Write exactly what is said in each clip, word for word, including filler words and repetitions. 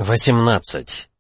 восемнадцать.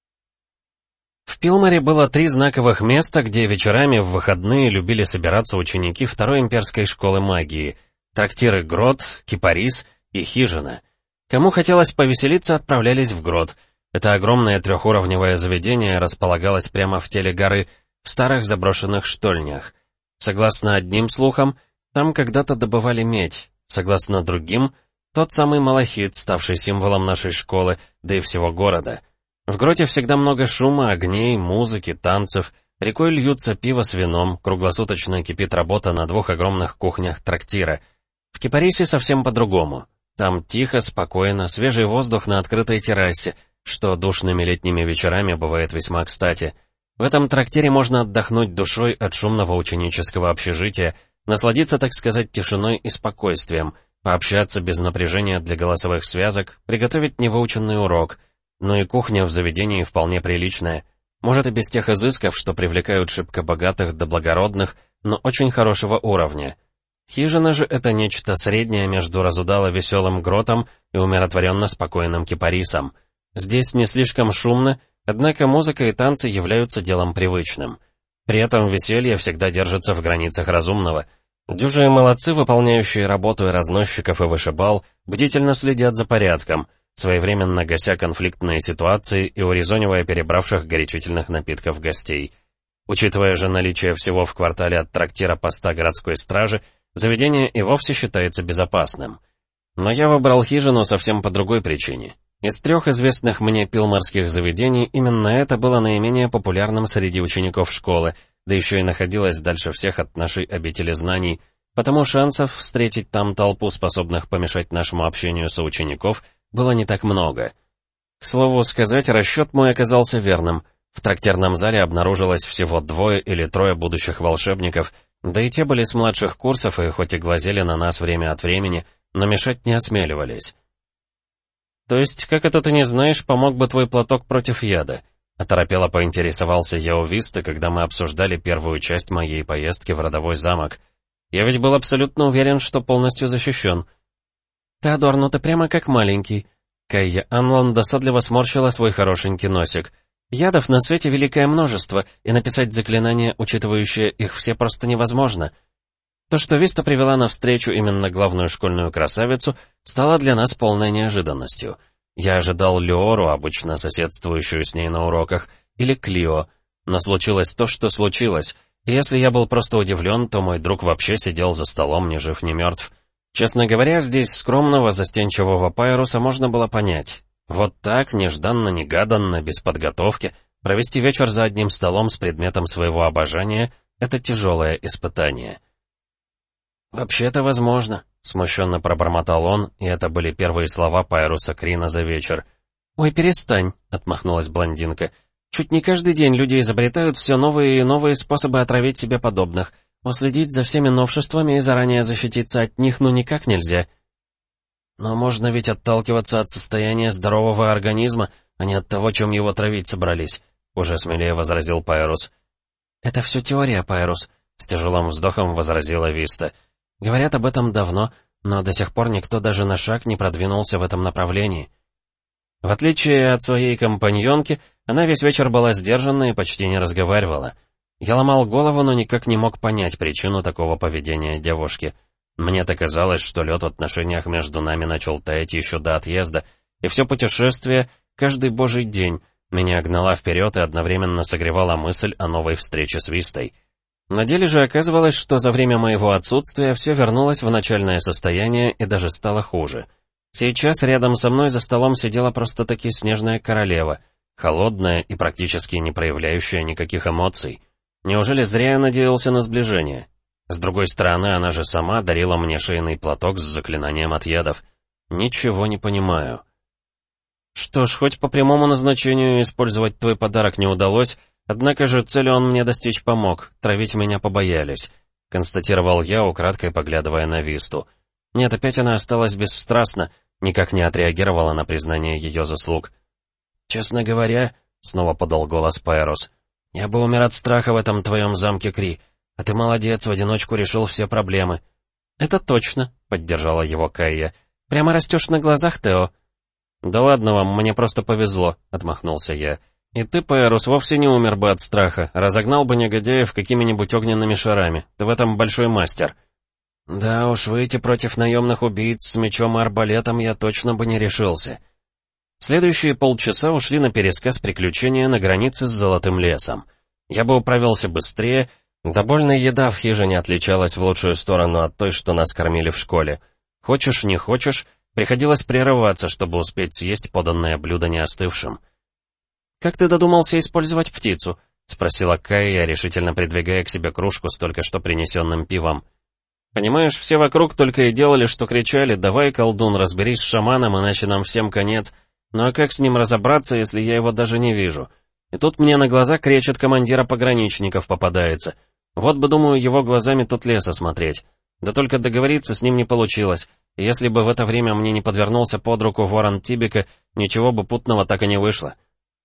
В Пилмаре было три знаковых места, где вечерами в выходные любили собираться ученики Второй имперской школы магии. Трактиры Грот, Кипарис и Хижина. Кому хотелось повеселиться, отправлялись в Грот. Это огромное трехуровневое заведение располагалось прямо в теле горы, в старых заброшенных штольнях. Согласно одним слухам, там когда-то добывали медь. Согласно другим, тот самый малахит, ставший символом нашей школы, да и всего города. В Гроте всегда много шума, огней, музыки, танцев. Рекой льются пиво с вином, круглосуточно кипит работа на двух огромных кухнях трактира. В Кипарисе совсем по-другому. Там тихо, спокойно, свежий воздух на открытой террасе, что душными летними вечерами бывает весьма кстати. В этом трактире можно отдохнуть душой от шумного ученического общежития, насладиться, так сказать, тишиной и спокойствием, пообщаться без напряжения для голосовых связок, приготовить невыученный урок. Но и кухня в заведении вполне приличная. Может, и без тех изысков, что привлекают шибко богатых да благородных, но очень хорошего уровня. Хижина же — это нечто среднее между разудало-веселым Гротом и умиротворенно-спокойным Кипарисом. Здесь не слишком шумно, однако музыка и танцы являются делом привычным. При этом веселье всегда держится в границах разумного. Дюжие молодцы, выполняющие работу и разносчиков и вышибал, бдительно следят за порядком, своевременно гася конфликтные ситуации и урезонивая перебравших горячительных напитков гостей. Учитывая же наличие всего в квартале от трактира поста городской стражи, заведение и вовсе считается безопасным. Но я выбрал Хижину совсем по другой причине. Из трех известных мне пилмарских заведений именно это было наименее популярным среди учеников школы, да еще и находилось дальше всех от нашей обители знаний, потому шансов встретить там толпу, способных помешать нашему общению соучеников, было не так много. К слову сказать, расчет мой оказался верным. В трактирном зале обнаружилось всего двое или трое будущих волшебников, да и те были с младших курсов и хоть и глазели на нас время от времени, но мешать не осмеливались. «То есть, как это ты не знаешь, помог бы твой платок против яда?» Оторопело поинтересовался я у Висты, когда мы обсуждали первую часть моей поездки в родовой замок. Я ведь был абсолютно уверен, что полностью защищен. «Теодор, ну ты прямо как маленький». Кайя Анлон досадливо сморщила свой хорошенький носик. «Ядов на свете великое множество, и написать заклинание, учитывающее их все, просто невозможно». То, что Виста привела навстречу именно главную школьную красавицу, стало для нас полной неожиданностью. Я ожидал Леору, обычно соседствующую с ней на уроках, или Клио, но случилось то, что случилось, и если я был просто удивлен, то мой друг вообще сидел за столом ни жив, ни мертв. Честно говоря, здесь скромного, застенчивого Пайруса можно было понять. Вот так, нежданно-негаданно, без подготовки, провести вечер за одним столом с предметом своего обожания — это тяжелое испытание. «Вообще-то возможно», — смущенно пробормотал он, и это были первые слова Пайруса Крина за вечер. «Ой, перестань», — отмахнулась блондинка. «Чуть не каждый день люди изобретают все новые и новые способы отравить себе подобных. Уследить за всеми новшествами и заранее защититься от них ну никак нельзя». «Но можно ведь отталкиваться от состояния здорового организма, а не от того, чем его травить собрались», — уже смелее возразил Пайрус. «Это все теория, Пайрус», — с тяжелым вздохом возразила Виста. «Говорят об этом давно, но до сих пор никто даже на шаг не продвинулся в этом направлении». В отличие от своей компаньонки, она весь вечер была сдержанна и почти не разговаривала. Я ломал голову, но никак не мог понять причину такого поведения девушки. Мне-то казалось, что лед в отношениях между нами начал таять еще до отъезда, и все путешествие, каждый божий день, меня гнала вперед и одновременно согревала мысль о новой встрече с Вистой. На деле же оказывалось, что за время моего отсутствия все вернулось в начальное состояние и даже стало хуже. Сейчас рядом со мной за столом сидела просто-таки снежная королева, холодная и практически не проявляющая никаких эмоций. Неужели зря я надеялся на сближение? С другой стороны, она же сама дарила мне шейный платок с заклинанием от ядов. Ничего не понимаю. Что ж, хоть по прямому назначению использовать твой подарок не удалось, однако же цели он мне достичь помог, травить меня побоялись, констатировал я, украдкой поглядывая на Висту. Нет, опять она осталась бесстрастна, никак не отреагировала на признание ее заслуг. «Честно говоря», — снова подал голос Пайрус, — «я бы умер от страха в этом твоем замке, Кри, а ты молодец, в одиночку решил все проблемы». «Это точно», — поддержала его Кайя. «Прямо растешь на глазах, Тео». «Да ладно вам, мне просто повезло», — отмахнулся я. «И ты, Пайрус, вовсе не умер бы от страха, разогнал бы негодяев какими-нибудь огненными шарами. Ты в этом большой мастер». «Да уж, выйти против наемных убийц с мечом и арбалетом я точно бы не решился». Следующие полчаса ушли на пересказ приключения на границе с Золотым лесом. Я бы управился быстрее, да больно еда в хижине отличалась в лучшую сторону от той, что нас кормили в школе. Хочешь, не хочешь, приходилось прерываться, чтобы успеть съесть поданное блюдо не остывшим. «Как ты додумался использовать птицу?» — спросила Кайя, решительно придвигая к себе кружку с только что принесенным пивом. «Понимаешь, все вокруг только и делали, что кричали: «Давай, колдун, разберись с шаманом, иначе нам всем конец». Ну а как с ним разобраться, если я его даже не вижу? И тут мне на глаза кречет командира пограничников попадается. Вот бы, думаю, его глазами тут лес осмотреть. Да только договориться с ним не получилось. И если бы в это время мне не подвернулся под руку ворон Тибика, ничего бы путного так и не вышло».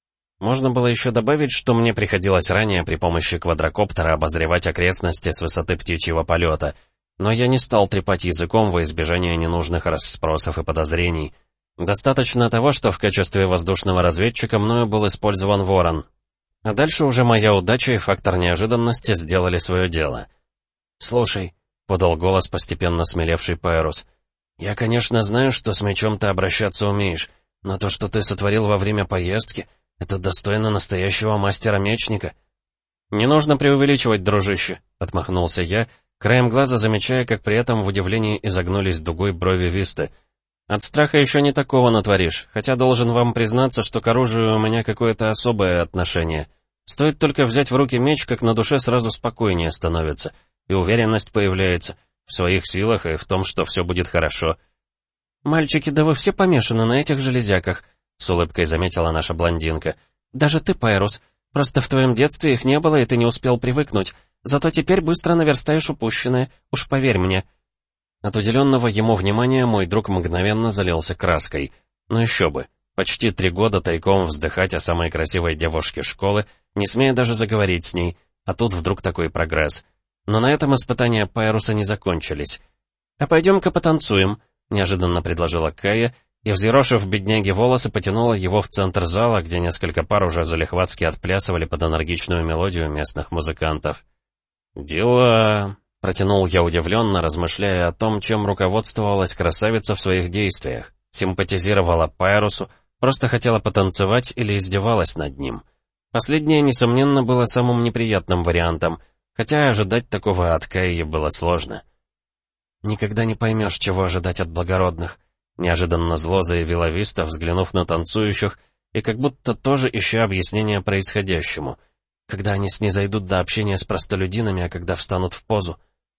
Можно было еще добавить, что мне приходилось ранее при помощи квадрокоптера обозревать окрестности с высоты птичьего полета, но я не стал трепать языком во избежание ненужных расспросов и подозрений. Достаточно того, что в качестве воздушного разведчика мною был использован ворон. А дальше уже моя удача и фактор неожиданности сделали свое дело. «Слушай», — подал голос постепенно смелевший Пайрус, — «я, конечно, знаю, что с мечом ты обращаться умеешь, но то, что ты сотворил во время поездки, это достойно настоящего мастера-мечника». «Не нужно преувеличивать, дружище», — отмахнулся я, краем глаза замечая, как при этом в удивлении изогнулись дугой брови Висты. «От страха еще не такого натворишь, хотя должен вам признаться, что к оружию у меня какое-то особое отношение. Стоит только взять в руки меч, как на душе сразу спокойнее становится, и уверенность появляется в своих силах и в том, что все будет хорошо». «Мальчики, да вы все помешаны на этих железяках», — с улыбкой заметила наша блондинка. «Даже ты, Пайрус, просто в твоем детстве их не было, и ты не успел привыкнуть, зато теперь быстро наверстаешь упущенное, уж поверь мне». От уделенного ему внимания мой друг мгновенно залился краской. Ну еще бы, почти три года тайком вздыхать о самой красивой девушке школы, не смея даже заговорить с ней, а тут вдруг такой прогресс. Но на этом испытания Пайруса не закончились. «А пойдем-ка потанцуем», — неожиданно предложила Кайя, и, взъерошив бедняги волосы, потянула его в центр зала, где несколько пар уже залихватски отплясывали под энергичную мелодию местных музыкантов. «Дела...» — протянул я удивленно, размышляя о том, чем руководствовалась красавица в своих действиях. Симпатизировала Пайрусу, просто хотела потанцевать или издевалась над ним. Последнее, несомненно, было самым неприятным вариантом, хотя ожидать такого от Кайи было сложно. «Никогда не поймешь, чего ожидать от благородных», — неожиданно зло заявила Виста, взглянув на танцующих, и как будто тоже ища объяснения происходящему. «Когда они снизойдут до общения с простолюдинами, а когда встанут в позу».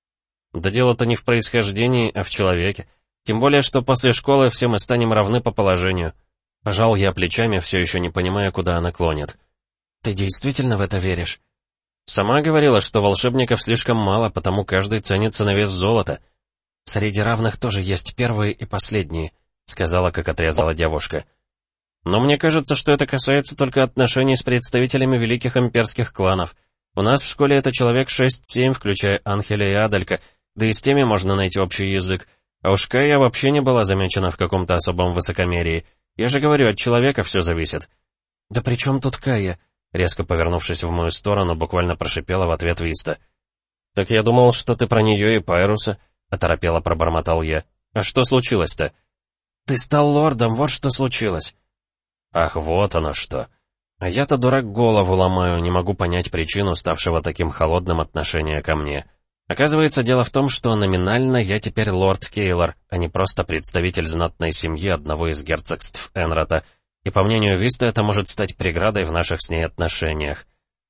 «Да дело-то не в происхождении, а в человеке. Тем более, что после школы все мы станем равны по положению». Пожал я плечами, все еще не понимая, куда она клонит. «Ты действительно в это веришь?» «Сама говорила, что волшебников слишком мало, потому каждый ценится на вес золота». «Среди равных тоже есть первые и последние», — сказала, как отрезала девушка. «Но мне кажется, что это касается только отношений с представителями великих имперских кланов. У нас в школе это человек шесть-семь, включая Анхеля и Адалька, да и с теми можно найти общий язык. А уж Кайя вообще не была замечена в каком-то особом высокомерии. Я же говорю, от человека все зависит». «Да при чем тут Кайя?» Резко повернувшись в мою сторону, буквально прошипела в ответ Виста. «Так я думал, что ты про нее и Пайруса», — оторопело пробормотал я. «А что случилось-то?» «Ты стал лордом, вот что случилось». «Ах, вот оно что. А я-то, дурак, голову ломаю, не могу понять причину ставшего таким холодным отношения ко мне. Оказывается, дело в том, что номинально я теперь лорд Кейлор, а не просто представитель знатной семьи одного из герцогств Энрота, и, по мнению Висты, это может стать преградой в наших с ней отношениях.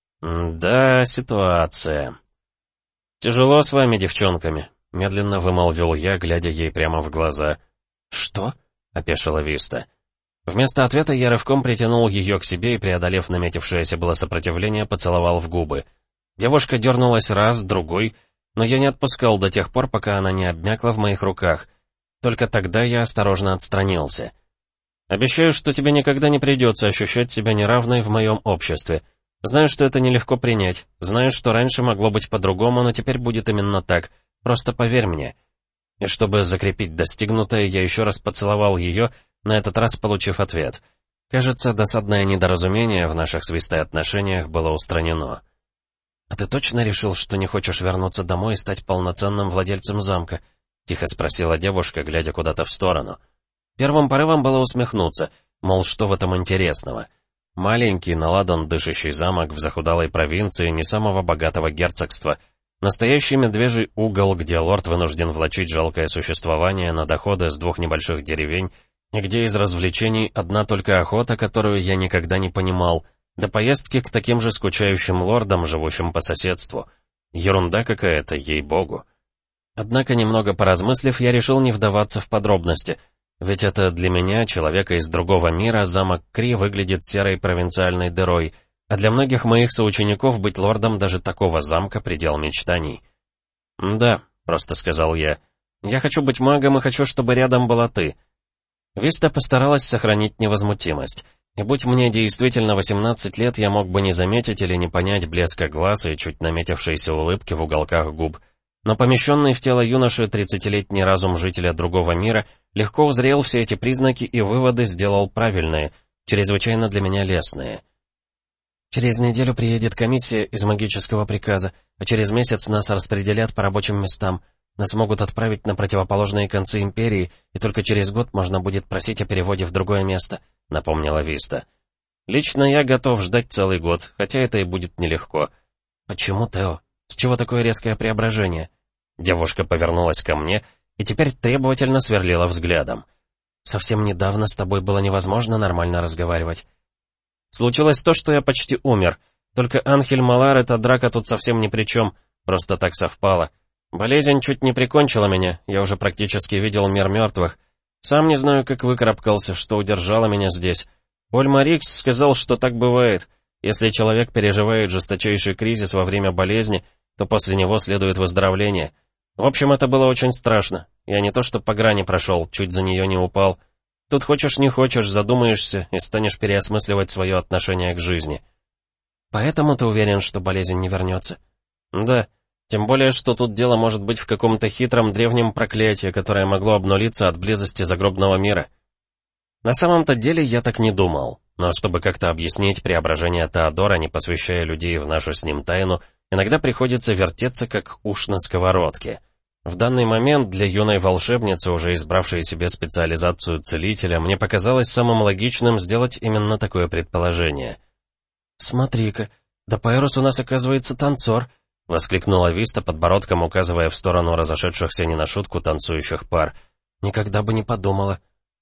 М-да, ситуация. «Тяжело с вами, девчонками», — медленно вымолвил я, глядя ей прямо в глаза. «Что?» — опешила Виста. Вместо ответа я рывком притянул ее к себе и, преодолев наметившееся было сопротивление, поцеловал в губы. Девушка дернулась раз, другой, но я не отпускал до тех пор, пока она не обмякла в моих руках. Только тогда я осторожно отстранился. «Обещаю, что тебе никогда не придется ощущать себя неравной в моем обществе. Знаю, что это нелегко принять, знаю, что раньше могло быть по-другому, но теперь будет именно так. Просто поверь мне». И чтобы закрепить достигнутое, я еще раз поцеловал ее, на этот раз получив ответ. Кажется, досадное недоразумение в наших с Вистой отношениях было устранено. «А ты точно решил, что не хочешь вернуться домой и стать полноценным владельцем замка?» — тихо спросила девушка, глядя куда-то в сторону. Первым порывом было усмехнуться, мол, что в этом интересного? Маленький, наладан дышащий замок в захудалой провинции не самого богатого герцогства. Настоящий медвежий угол, где лорд вынужден влачить жалкое существование на доходы с двух небольших деревень, и где из развлечений одна только охота, которую я никогда не понимал, до поездки к таким же скучающим лордам, живущим по соседству. Ерунда какая-то, ей-богу. Однако, немного поразмыслив, я решил не вдаваться в подробности, ведь это для меня, человека из другого мира, замок Кри выглядит серой провинциальной дырой, а для многих моих соучеников быть лордом даже такого замка — предел мечтаний. «Да», — просто сказал я, — «я хочу быть магом и хочу, чтобы рядом была ты». Виста постаралась сохранить невозмутимость. И будь мне действительно восемнадцать лет, я мог бы не заметить или не понять блеска глаз и чуть наметившиеся улыбки в уголках губ. Но помещенный в тело юноши тридцатилетний разум жителя другого мира легко узрел все эти признаки и выводы сделал правильные, чрезвычайно для меня лестные. «Через неделю приедет комиссия из магического приказа, а через месяц нас распределят по рабочим местам. Нас могут отправить на противоположные концы империи, и только через год можно будет просить о переводе в другое место», — напомнила Виста. «Лично я готов ждать целый год, хотя это и будет нелегко». «Почему, Тео? С чего такое резкое преображение?» Девушка повернулась ко мне и теперь требовательно сверлила взглядом. «Совсем недавно с тобой было невозможно нормально разговаривать». «Случилось то, что я почти умер. Только Анхель Малар, эта драка тут совсем ни при чем, просто так совпало. Болезнь чуть не прикончила меня, я уже практически видел мир мертвых. Сам не знаю, как выкарабкался, что удержало меня здесь. Ольма Рикс сказал, что так бывает. Если человек переживает жесточайший кризис во время болезни, то после него следует выздоровление. В общем, это было очень страшно. Я не то что по грани прошел, чуть за нее не упал. Тут хочешь не хочешь, задумаешься и станешь переосмысливать свое отношение к жизни». «Поэтому ты уверен, что болезнь не вернется?» «Да. Тем более, что тут дело может быть в каком-то хитром древнем проклятии, которое могло обнулиться от близости загробного мира». На самом-то деле я так не думал, но чтобы как-то объяснить преображение Теодора, не посвящая людей в нашу с ним тайну, иногда приходится вертеться как уж на сковородке. В данный момент для юной волшебницы, уже избравшей себе специализацию целителя, мне показалось самым логичным сделать именно такое предположение. «Смотри-ка, да Пайрус у нас, оказывается, танцор», — воскликнула Виста, подбородком указывая в сторону разошедшихся не на шутку танцующих пар. «Никогда бы не подумала».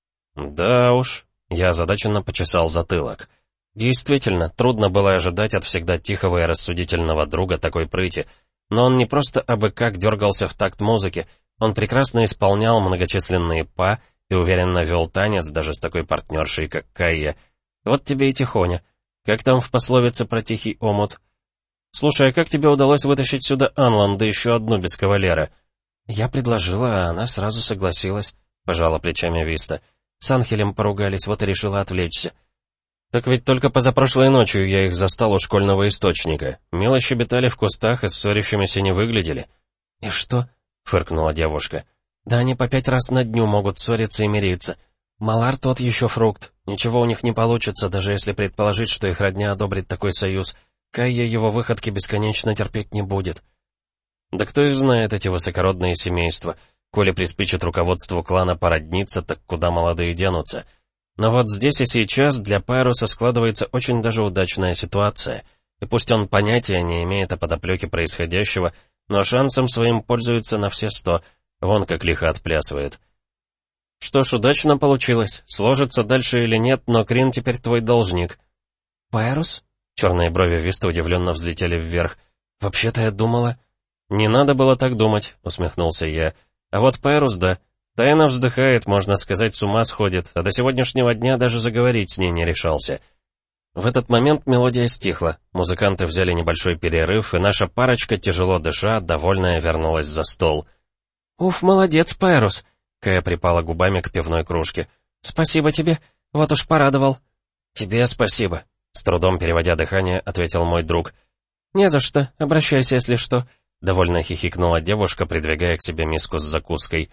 «Да уж», — я озадаченно почесал затылок. Действительно, трудно было ожидать от всегда тихого и рассудительного друга такой прыти, но он не просто абы как дергался в такт музыки, он прекрасно исполнял многочисленные па и уверенно вел танец даже с такой партнершей, как Кайя. Вот тебе и тихоня. Как там в пословице про тихий омут? «Слушай, а как тебе удалось вытащить сюда Анлан, да еще одну без кавалера?» «Я предложила, а она сразу согласилась», — пожала плечами Виста. «С Анхелем поругались, вот и решила отвлечься». «Так ведь только позапрошлой ночью я их застал у школьного источника. Мило щебетали в кустах и ссорящимися не выглядели». «И что?» — фыркнула девушка. «Да они по пять раз на дню могут ссориться и мириться. Малар тот еще фрукт. Ничего у них не получится, даже если предположить, что их родня одобрит такой союз. Кайя его выходки бесконечно терпеть не будет». «Да кто их знает, эти высокородные семейства. Коли приспичит руководству клана породниться, так куда молодые денутся?» Но вот здесь и сейчас для Пайруса складывается очень даже удачная ситуация. И пусть он понятия не имеет о подоплеке происходящего, но шансом своим пользуется на все сто, вон как лихо отплясывает. «Что ж, удачно получилось. Сложится дальше или нет, но Крин теперь твой должник». «Пайрус?» Черные брови Висты удивленно взлетели вверх. «Вообще-то я думала...» «Не надо было так думать», — усмехнулся я. «А вот Пайрус, да. Тайно вздыхает, можно сказать, с ума сходит, а до сегодняшнего дня даже заговорить с ней не решался». В этот момент мелодия стихла, музыканты взяли небольшой перерыв, и наша парочка, тяжело дыша, довольная, вернулась за стол. «Уф, молодец, Пайрус!» — Кая припала губами к пивной кружке. «Спасибо тебе, вот уж порадовал». «Тебе спасибо», — с трудом переводя дыхание, ответил мой друг. «Не за что, обращайся, если что», — довольно хихикнула девушка, придвигая к себе миску с закуской.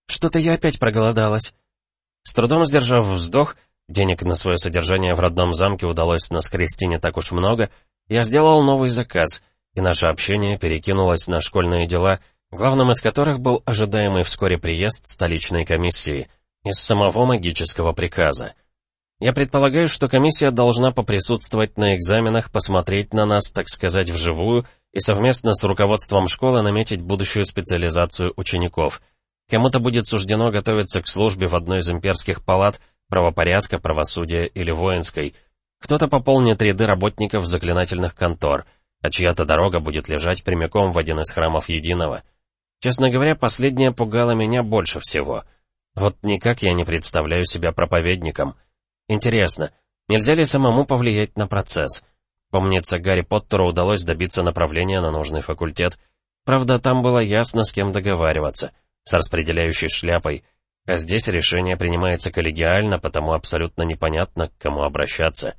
Что-то я опять проголодалась». С трудом сдержав вздох, денег на свое содержание в родном замке удалось наскрести не так уж много, я сделал новый заказ, и наше общение перекинулось на школьные дела, главным из которых был ожидаемый вскоре приезд столичной комиссии из самого магического приказа. Я предполагаю, что комиссия должна поприсутствовать на экзаменах, посмотреть на нас, так сказать, вживую, и совместно с руководством школы наметить будущую специализацию учеников. Кому-то будет суждено готовиться к службе в одной из имперских палат правопорядка, правосудия или воинской. Кто-то пополнит ряды работников заклинательных контор, а чья-то дорога будет лежать прямиком в один из храмов Единого. Честно говоря, последнее пугало меня больше всего. Вот никак я не представляю себя проповедником. Интересно, нельзя ли самому повлиять на процесс? Помнится, Гарри Поттеру удалось добиться направления на нужный факультет. Правда, там было ясно, с кем договариваться, с распределяющей шляпой. А здесь решение принимается коллегиально, потому абсолютно непонятно, к кому обращаться.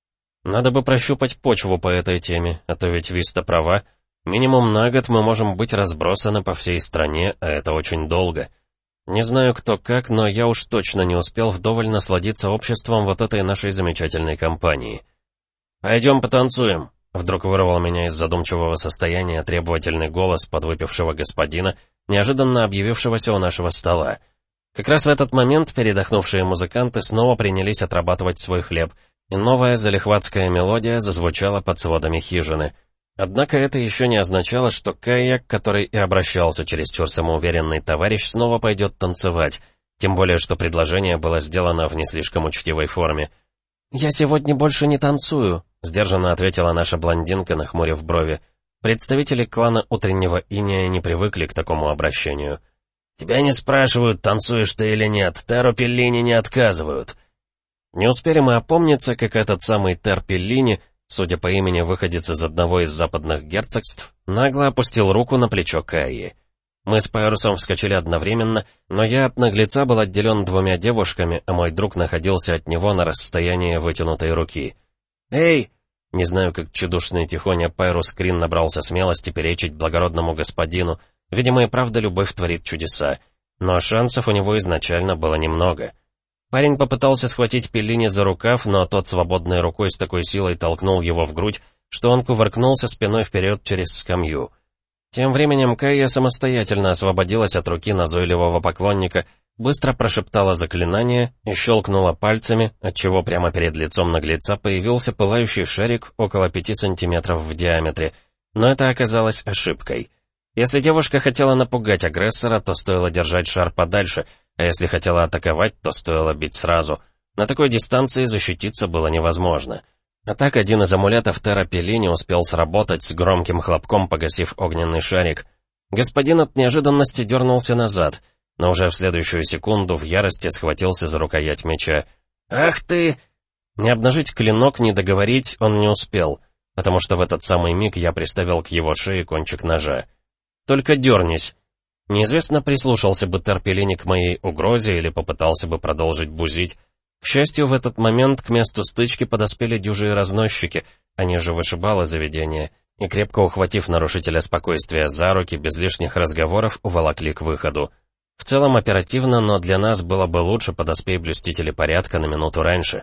Надо бы прощупать почву по этой теме, а то ведь Виста права. Минимум на год мы можем быть разбросаны по всей стране, а это очень долго. Не знаю кто как, но я уж точно не успел вдоволь насладиться обществом вот этой нашей замечательной компании. «Пойдем потанцуем», — вдруг вырвал меня из задумчивого состояния требовательный голос подвыпившего господина, неожиданно объявившегося у нашего стола. Как раз в этот момент передохнувшие музыканты снова принялись отрабатывать свой хлеб, и новая залихватская мелодия зазвучала под сводами хижины. Однако это еще не означало, что Кайя, который и обращался чересчур самоуверенный товарищ, снова пойдет танцевать, тем более что предложение было сделано в не слишком учтивой форме. «Я сегодня больше не танцую», — сдержанно ответила наша блондинка, нахмурив брови. Представители клана Утреннего Иния не привыкли к такому обращению. «Тебя не спрашивают, танцуешь ты или нет, Теро Пеллини не отказывают». Не успели мы опомниться, как этот самый Тер Пеллини, судя по имени выходец из одного из западных герцогств, нагло опустил руку на плечо Кайи. Мы с Пайрусом вскочили одновременно, но я от наглеца был отделен двумя девушками, а мой друг находился от него на расстоянии вытянутой руки. «Эй!» Не знаю, как тщедушный тихоня Пайрус Крин набрался смелости перечить благородному господину. Видимо, и правда любовь творит чудеса. Но шансов у него изначально было немного. Парень попытался схватить Пеллини за рукав, но тот свободной рукой с такой силой толкнул его в грудь, что он кувыркнулся спиной вперед через скамью. Тем временем Кайя самостоятельно освободилась от руки назойливого поклонника, быстро прошептала заклинание и щелкнула пальцами, отчего прямо перед лицом наглеца появился пылающий шарик около пяти сантиметров в диаметре. Но это оказалось ошибкой. Если девушка хотела напугать агрессора, то стоило держать шар подальше, а если хотела атаковать, то стоило бить сразу. На такой дистанции защититься было невозможно. А так один из амулетов Тера Пеллини успел сработать, с громким хлопком погасив огненный шарик. Господин от неожиданности дернулся назад, но уже в следующую секунду в ярости схватился за рукоять меча. «Ах ты!» Не обнажить клинок, не договорить он не успел, потому что в этот самый миг я приставил к его шее кончик ножа. «Только дернись!» Неизвестно, прислушался бы Тер Пеллини к моей угрозе или попытался бы продолжить бузить. К счастью, в этот момент к месту стычки подоспели дюжие разносчики, они же вышибалы заведения, и, крепко ухватив нарушителя спокойствия за руки, без лишних разговоров уволокли к выходу. В целом оперативно, но для нас было бы лучше подоспей блюстители порядка на минуту раньше.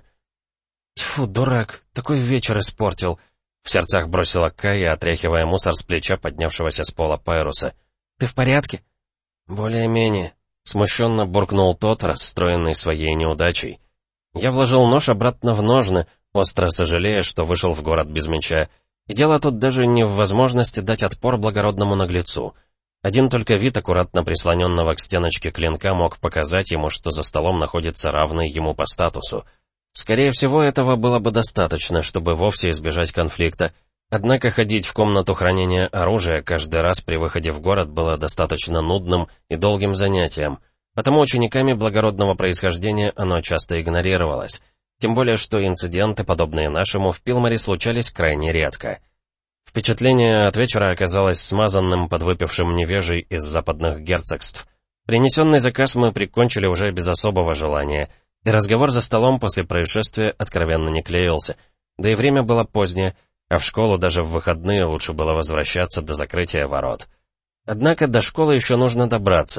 «Тьфу, дурак, такой вечер испортил!» В сердцах бросила Кайя, отряхивая мусор с плеча поднявшегося с пола Пайруса. «Ты в порядке?» «Более-менее», — смущенно буркнул тот, расстроенный своей неудачей. Я вложил нож обратно в ножны, остро сожалея, что вышел в город без меча. И дело тут даже не в возможности дать отпор благородному наглецу. Один только вид аккуратно прислоненного к стеночке клинка мог показать ему, что за столом находится равный ему по статусу. Скорее всего, этого было бы достаточно, чтобы вовсе избежать конфликта. Однако ходить в комнату хранения оружия каждый раз при выходе в город было достаточно нудным и долгим занятием, потому учениками благородного происхождения оно часто игнорировалось. Тем более, что инциденты, подобные нашему, в Пилмаре случались крайне редко. Впечатление от вечера оказалось смазанным подвыпившим невежей из западных герцогств. Принесенный заказ мы прикончили уже без особого желания, и разговор за столом после происшествия откровенно не клеился, да и время было позднее, а в школу даже в выходные лучше было возвращаться до закрытия ворот. Однако до школы еще нужно добраться,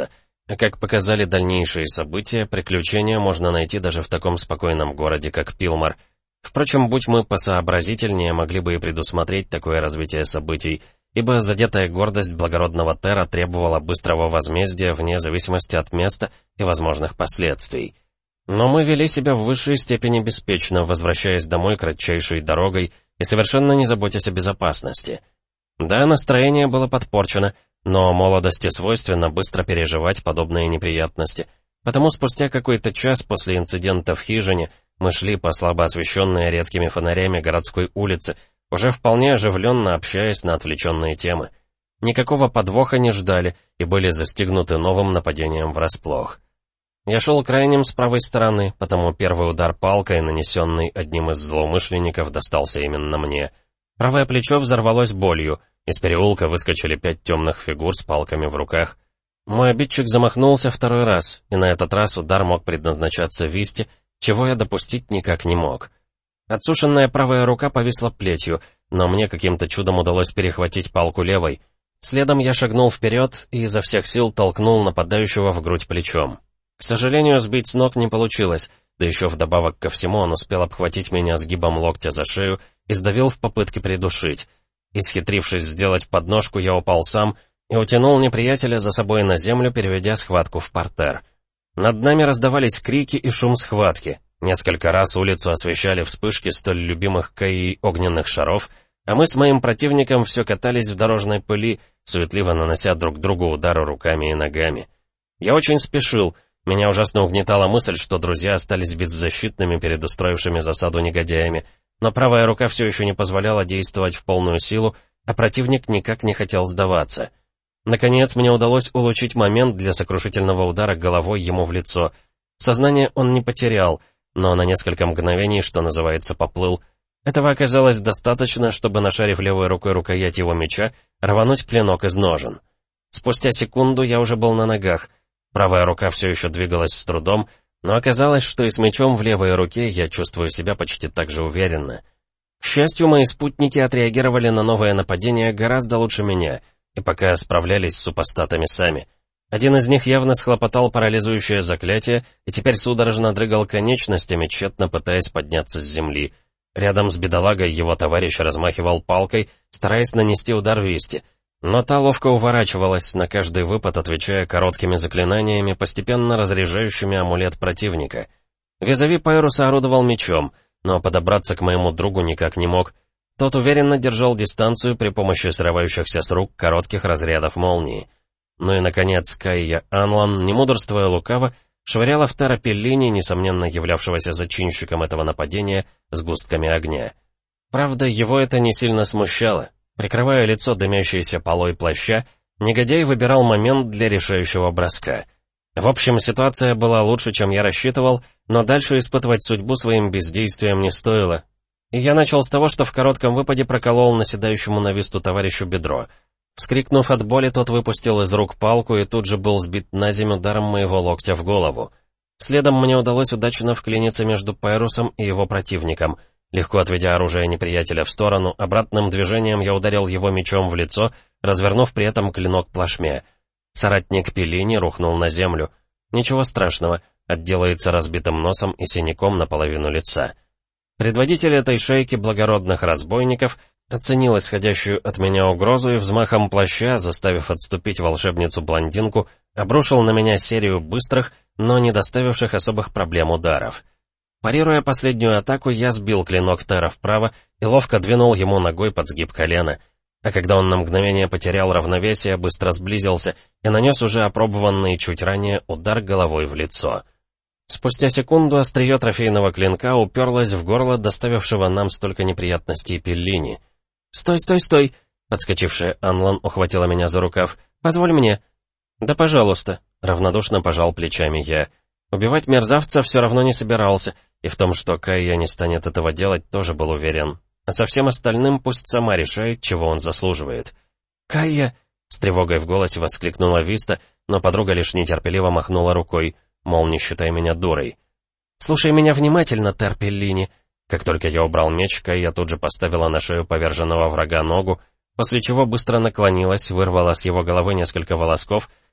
А как показали дальнейшие события, приключения можно найти даже в таком спокойном городе, как Пилмар. Впрочем, будь мы посообразительнее, могли бы и предусмотреть такое развитие событий, ибо задетая гордость благородного Терра требовала быстрого возмездия вне зависимости от места и возможных последствий. Но мы вели себя в высшей степени беспечно, возвращаясь домой кратчайшей дорогой и совершенно не заботясь о безопасности. Да, настроение было подпорчено, но молодости свойственно быстро переживать подобные неприятности. Потому спустя какой-то час после инцидента в хижине мы шли по слабо освещенной редкими фонарями городской улице, уже вполне оживленно общаясь на отвлеченные темы. Никакого подвоха не ждали и были застигнуты новым нападением врасплох. Я шел крайним с правой стороны, потому первый удар палкой, нанесенный одним из злоумышленников, достался именно мне. Правое плечо взорвалось болью, из переулка выскочили пять темных фигур с палками в руках. Мой обидчик замахнулся второй раз, и на этот раз удар мог предназначаться Висте, чего я допустить никак не мог. Отсушенная правая рука повисла плетью, но мне каким-то чудом удалось перехватить палку левой. Следом я шагнул вперед и изо всех сил толкнул нападающего в грудь плечом. К сожалению, сбить с ног не получилось, да еще вдобавок ко всему он успел обхватить меня сгибом локтя за шею и сдавил в попытке придушить. Исхитрившись сделать подножку, я упал сам и утянул неприятеля за собой на землю, переведя схватку в партер. Над нами раздавались крики и шум схватки. Несколько раз улицу освещали вспышки столь любимых Каей огненных шаров, а мы с моим противником все катались в дорожной пыли, суетливо нанося друг другу удары руками и ногами. Я очень спешил. Меня ужасно угнетала мысль, что друзья остались беззащитными перед устроившими засаду негодяями, но правая рука все еще не позволяла действовать в полную силу, а противник никак не хотел сдаваться. Наконец, мне удалось улучшить момент для сокрушительного удара головой ему в лицо. Сознание он не потерял, но на несколько мгновений, что называется, поплыл. Этого оказалось достаточно, чтобы, нашарив левой рукой рукоять его меча, рвануть клинок из ножен. Спустя секунду я уже был на ногах. Правая рука все еще двигалась с трудом, но оказалось, что и с мечом в левой руке я чувствую себя почти так же уверенно. К счастью, мои спутники отреагировали на новое нападение гораздо лучше меня, и пока справлялись с супостатами сами. Один из них явно схлопотал парализующее заклятие и теперь судорожно дрыгал конечностями, тщетно пытаясь подняться с земли. Рядом с бедолагой его товарищ размахивал палкой, стараясь нанести удар Висте, но та ловко уворачивалась, на каждый выпад отвечая короткими заклинаниями, постепенно разряжающими амулет противника. Визави Пайруса орудовал мечом, но подобраться к моему другу никак не мог. Тот уверенно держал дистанцию при помощи срывающихся с рук коротких разрядов молнии. Ну и, наконец, Кайя Анлан, не мудрствуя лукаво, швыряла в Терра Пеллини, несомненно являвшегося зачинщиком этого нападения, сгустками огня. Правда, его это не сильно смущало. Прикрывая лицо дымящейся полой плаща, негодяй выбирал момент для решающего броска. В общем, ситуация была лучше, чем я рассчитывал, но дальше испытывать судьбу своим бездействием не стоило. И я начал с того, что в коротком выпаде проколол наседающему на Висту товарищу бедро. Вскрикнув от боли, тот выпустил из рук палку и тут же был сбит на землю ударом моего локтя в голову. Следом мне удалось удачно вклиниться между Пайрусом и его противником. Легко отведя оружие неприятеля в сторону, обратным движением я ударил его мечом в лицо, развернув при этом клинок плашмя. Соратник Пеллини рухнул на землю. Ничего страшного, отделается разбитым носом и синяком наполовину лица. Предводитель этой шайки благородных разбойников оценил исходящую от меня угрозу и взмахом плаща, заставив отступить волшебницу-блондинку, обрушил на меня серию быстрых, но не доставивших особых проблем ударов. Парируя последнюю атаку, я сбил клинок Терра вправо и ловко двинул ему ногой под сгиб колена, а когда он на мгновение потерял равновесие, быстро сблизился и нанес уже опробованный чуть ранее удар головой в лицо. Спустя секунду острие трофейного клинка уперлось в горло доставившего нам столько неприятностей Пеллини. «Стой, стой, стой!» Подскочившая Анлан ухватила меня за рукав. «Позволь мне». «Да, пожалуйста», — равнодушно пожал плечами я. Убивать мерзавца все равно не собирался, и в том, что Кайя не станет этого делать, тоже был уверен. А со всем остальным пусть сама решает, чего он заслуживает. «Кайя!» — с тревогой в голосе воскликнула Виста, но подруга лишь нетерпеливо махнула рукой, мол, не считай меня дурой. «Слушай меня внимательно, Терр Пеллини». Как только я убрал меч, Кайя тут же поставила на шею поверженного врага ногу, после чего быстро наклонилась, вырвала с его головы несколько волосков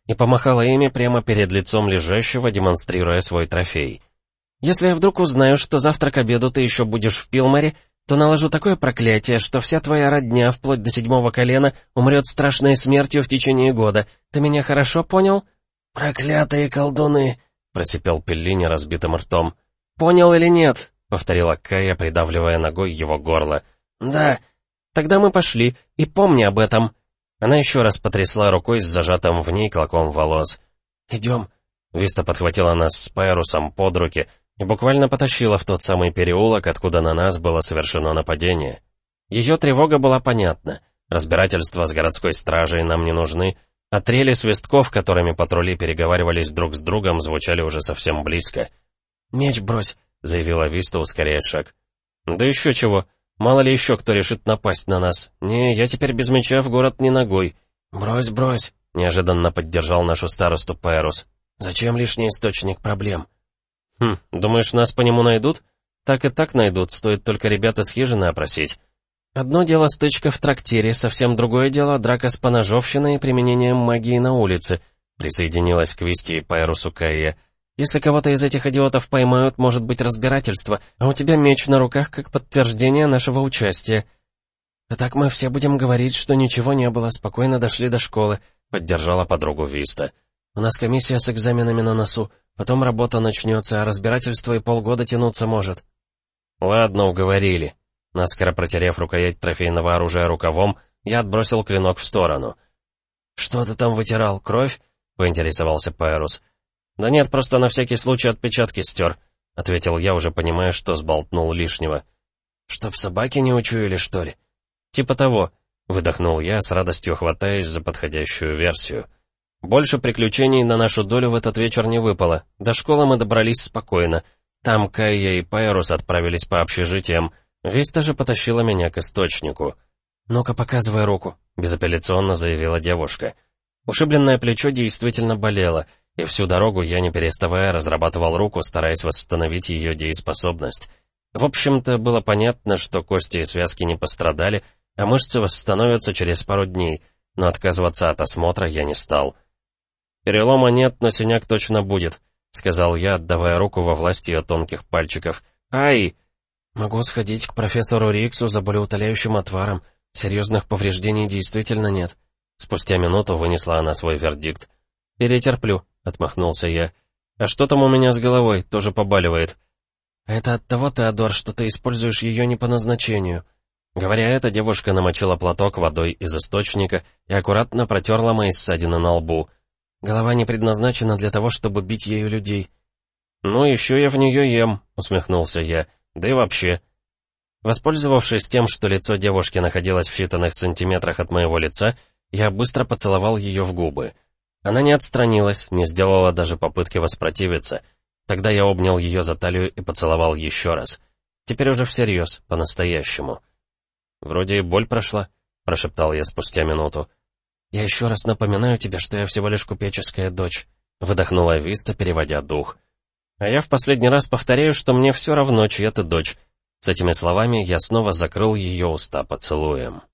и помахала ими прямо перед лицом лежащего, демонстрируя свой трофей. «Если я вдруг узнаю, что завтра к обеду ты еще будешь в Пилмаре, то наложу такое проклятие, что вся твоя родня, вплоть до седьмого колена, умрет страшной смертью в течение года. Ты меня хорошо понял?» «Проклятые колдуны!» — просипел Пеллини разбитым ртом. «Понял или нет?» — повторила Кая, придавливая ногой его горло. «Да». «Тогда мы пошли, и помни об этом». Она еще раз потрясла рукой с зажатым в ней клоком волос. «Идем». Виста подхватила нас с Пайрусом под руки и буквально потащила в тот самый переулок, откуда на нас было совершено нападение. Ее тревога была понятна. Разбирательства с городской стражей нам не нужны, а трели свистков, которыми патрули переговаривались друг с другом, звучали уже совсем близко. «Меч брось», — заявила Виста, ускоряя шаг. «Да еще чего. Мало ли еще кто решит напасть на нас. Не, я теперь без меча в город не ногой». «Брось, брось», — неожиданно поддержал нашу старосту Пайрус. «Зачем лишний источник проблем?» «Хм, думаешь, нас по нему найдут?» «Так и так найдут, стоит только ребят из хижины опросить». «Одно дело стычка в трактире, совсем другое дело драка с поножовщиной и применением магии на улице», — присоединилась к Висте и Пайрусу Кайя. «Если кого-то из этих идиотов поймают, может быть разбирательство, а у тебя меч на руках как подтверждение нашего участия». «А так мы все будем говорить, что ничего не было, спокойно дошли до школы», — поддержала подругу Виста. «У нас комиссия с экзаменами на носу, потом работа начнется, а разбирательство и полгода тянуться может». «Ладно, уговорили». Наскоро протерев рукоять трофейного оружия рукавом, я отбросил клинок в сторону. «Что ты там вытирал, кровь?» — поинтересовался Пайрус. «Да нет, просто на всякий случай отпечатки стер», — ответил я, уже понимая, что сболтнул лишнего. «Чтоб собаки не учуяли, что ли?» «Типа того», — выдохнул я, с радостью хватаясь за подходящую версию. Больше приключений на нашу долю в этот вечер не выпало. До школы мы добрались спокойно. Там Кайя и Пайрус отправились по общежитиям. Виста же потащила меня к источнику. «Ну-ка, показывай руку», — безапелляционно заявила девушка. Ушибленное плечо действительно болело, и всю дорогу я, не переставая, разрабатывал руку, стараясь восстановить ее дееспособность. В общем-то, было понятно, что кости и связки не пострадали, а мышцы восстановятся через пару дней, но отказываться от осмотра я не стал. «Перелома нет, но синяк точно будет», — сказал я, отдавая руку во власть ее тонких пальчиков. «Ай!» «Могу сходить к профессору Риксу за болеутоляющим отваром. Серьезных повреждений действительно нет». Спустя минуту вынесла она свой вердикт. «Перетерплю», — отмахнулся я. «А что там у меня с головой? Тоже побаливает». «Это от того, Теодор, что ты используешь ее не по назначению». Говоря это, девушка намочила платок водой из источника и аккуратно протерла мои ссадины на лбу. «Голова не предназначена для того, чтобы бить ею людей». «Ну, еще я в нее ем», — усмехнулся я. «Да и вообще». Воспользовавшись тем, что лицо девушки находилось в считанных сантиметрах от моего лица, я быстро поцеловал ее в губы. Она не отстранилась, не сделала даже попытки воспротивиться. Тогда я обнял ее за талию и поцеловал еще раз. Теперь уже всерьез, по-настоящему. «Вроде и боль прошла», — прошептал я спустя минуту. «Я еще раз напоминаю тебе, что я всего лишь купеческая дочь», — выдохнула Виста, переводя дух. «А я в последний раз повторяю, что мне все равно, чья ты дочь». С этими словами я снова закрыл ее уста поцелуем.